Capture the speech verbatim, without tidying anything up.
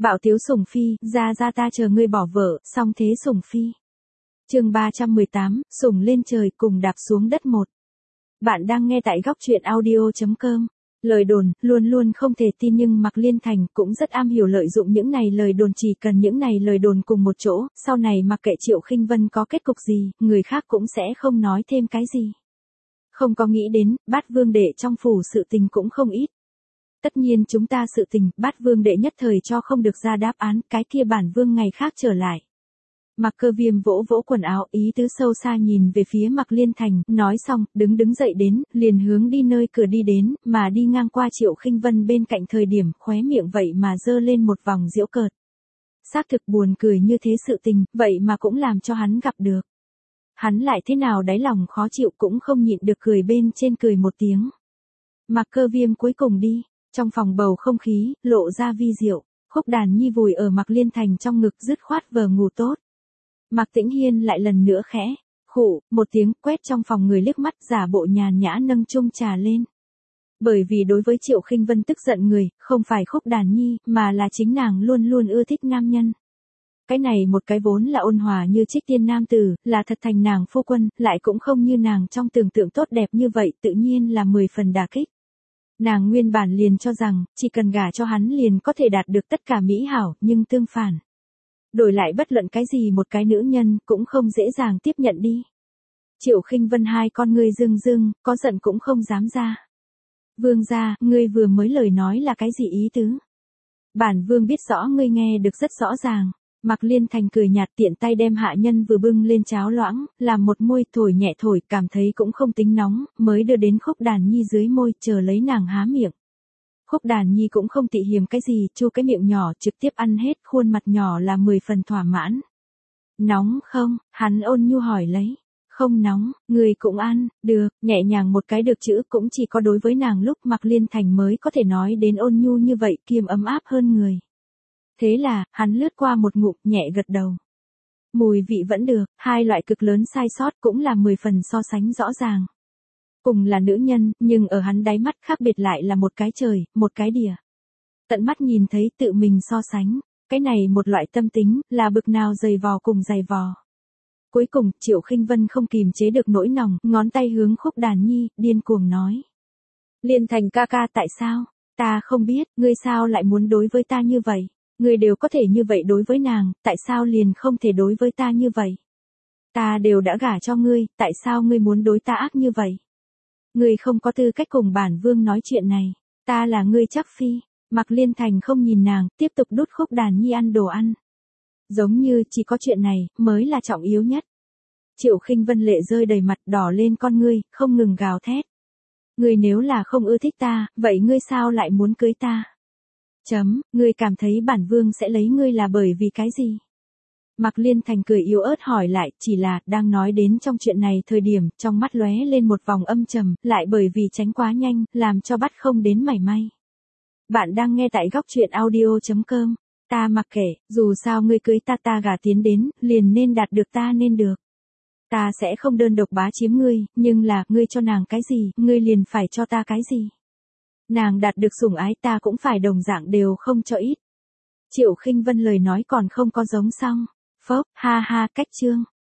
Bạo tiếu sủng phi, ra ra ta chờ ngươi bỏ vợ, xong thế sủng phi. Chương ba trăm mười tám, sủng lên trời cùng đạp xuống đất một. Bạn đang nghe tại góc truyện audio chấm com. Lời đồn, luôn luôn không thể tin nhưng Mạc Liên Thành cũng rất am hiểu lợi dụng những này lời đồn, chỉ cần những này lời đồn cùng một chỗ, sau này mặc kệ Triệu Khinh Vân có kết cục gì, người khác cũng sẽ không nói thêm cái gì. Không có nghĩ đến, Bát Vương Đệ trong phủ sự tình cũng không ít. Tất nhiên chúng ta sự tình, Bát Vương Đệ nhất thời cho không được ra đáp án, cái kia bản vương ngày khác trở lại. Mạc Cơ Viêm vỗ vỗ quần áo, ý tứ sâu xa nhìn về phía Mạc Liên Thành, nói xong, đứng đứng dậy đến, liền hướng đi nơi cửa đi đến, mà đi ngang qua Triệu Khinh Vân bên cạnh thời điểm, khóe miệng vậy mà giơ lên một vòng giễu cợt. Xác thực buồn cười như thế sự tình, vậy mà cũng làm cho hắn gặp được. Hắn lại thế nào đáy lòng khó chịu cũng không nhịn được cười bên trên cười một tiếng. Mạc Cơ Viêm cuối cùng đi, trong phòng bầu không khí, lộ ra vi diệu, Khúc Đàn Nhi vùi ở Mạc Liên Thành trong ngực dứt khoát vờ ngủ tốt. Mạc Tĩnh Hiên lại lần nữa khẽ, khụ, một tiếng quét trong phòng người liếc mắt giả bộ nhàn nhã nâng chung trà lên. Bởi vì đối với Triệu Khinh Vân tức giận người, không phải Khúc Đàn Nhi, mà là chính nàng luôn luôn ưa thích nam nhân. Cái này một cái vốn là ôn hòa như trích tiên nam tử, là thật thành nàng phu quân, lại cũng không như nàng trong tưởng tượng tốt đẹp như vậy, tự nhiên là mười phần đả kích. Nàng nguyên bản liền cho rằng, chỉ cần gả cho hắn liền có thể đạt được tất cả mỹ hảo, nhưng tương phản. Đổi lại bất luận cái gì một cái nữ nhân cũng không dễ dàng tiếp nhận đi. Triệu Khinh Vân hai con ngươi rưng rưng, có giận cũng không dám ra. Vương gia, ngươi vừa mới lời nói là cái gì ý tứ? Bản vương biết rõ ngươi nghe được rất rõ ràng. Mạc Liên Thành cười nhạt tiện tay đem hạ nhân vừa bưng lên cháo loãng, làm một môi thổi nhẹ thổi cảm thấy cũng không tính nóng, mới đưa đến Khúc Đàn Nhi dưới môi chờ lấy nàng há miệng. Khúc Đàn Nhi cũng không tị hiềm cái gì, chu cái miệng nhỏ trực tiếp ăn hết, khuôn mặt nhỏ là mười phần thỏa mãn. Nóng không? Hắn ôn nhu hỏi lấy. Không nóng, người cũng ăn, được, nhẹ nhàng một cái được chữ cũng chỉ có đối với nàng lúc Mạc Liên Thành mới có thể nói đến ôn nhu như vậy, kiềm ấm áp hơn người. Thế là, hắn lướt qua một ngụm, nhẹ gật đầu. Mùi vị vẫn được, hai loại cực lớn sai sót cũng là mười phần so sánh rõ ràng. Cùng là nữ nhân, nhưng ở hắn đáy mắt khác biệt lại là một cái trời, một cái địa. Tận mắt nhìn thấy tự mình so sánh, cái này một loại tâm tính, là bực nào dày vò cùng dày vò. Cuối cùng, Triệu Khinh Vân không kìm chế được nỗi lòng, ngón tay hướng Khúc Đàn Nhi, điên cuồng nói. Liên Thành ca ca tại sao? Ta không biết, ngươi sao lại muốn đối với ta như vậy? Ngươi đều có thể như vậy đối với nàng, tại sao liền không thể đối với ta như vậy? Ta đều đã gả cho ngươi, tại sao ngươi muốn đối ta ác như vậy? Ngươi không có tư cách cùng bản vương nói chuyện này, ta là ngươi chắc phi. Mạc Liên Thành không nhìn nàng, tiếp tục đút Khúc Đàn Nhi ăn đồ ăn. Giống như chỉ có chuyện này, mới là trọng yếu nhất. Triệu Khinh Vân lệ rơi đầy mặt đỏ lên con ngươi, không ngừng gào thét. Ngươi nếu là không ưa thích ta, vậy ngươi sao lại muốn cưới ta? Chấm, ngươi cảm thấy bản vương sẽ lấy ngươi là bởi vì cái gì? Mạc Liên Thành cười yếu ớt hỏi lại, chỉ là, đang nói đến trong chuyện này thời điểm, trong mắt lóe lên một vòng âm trầm, lại bởi vì tránh quá nhanh, làm cho bắt không đến mảy may. Bạn đang nghe tại góc truyện audio chấm com, ta mặc kệ, dù sao ngươi cưới ta ta gả tiến đến, liền nên đạt được ta nên được. Ta sẽ không đơn độc bá chiếm ngươi, nhưng là, ngươi cho nàng cái gì, ngươi liền phải cho ta cái gì. Nàng đạt được sủng ái ta cũng phải đồng dạng đều không cho ít. Triệu Khinh Vân lời nói còn không có giống xong. Phốc, ha ha, cách chương.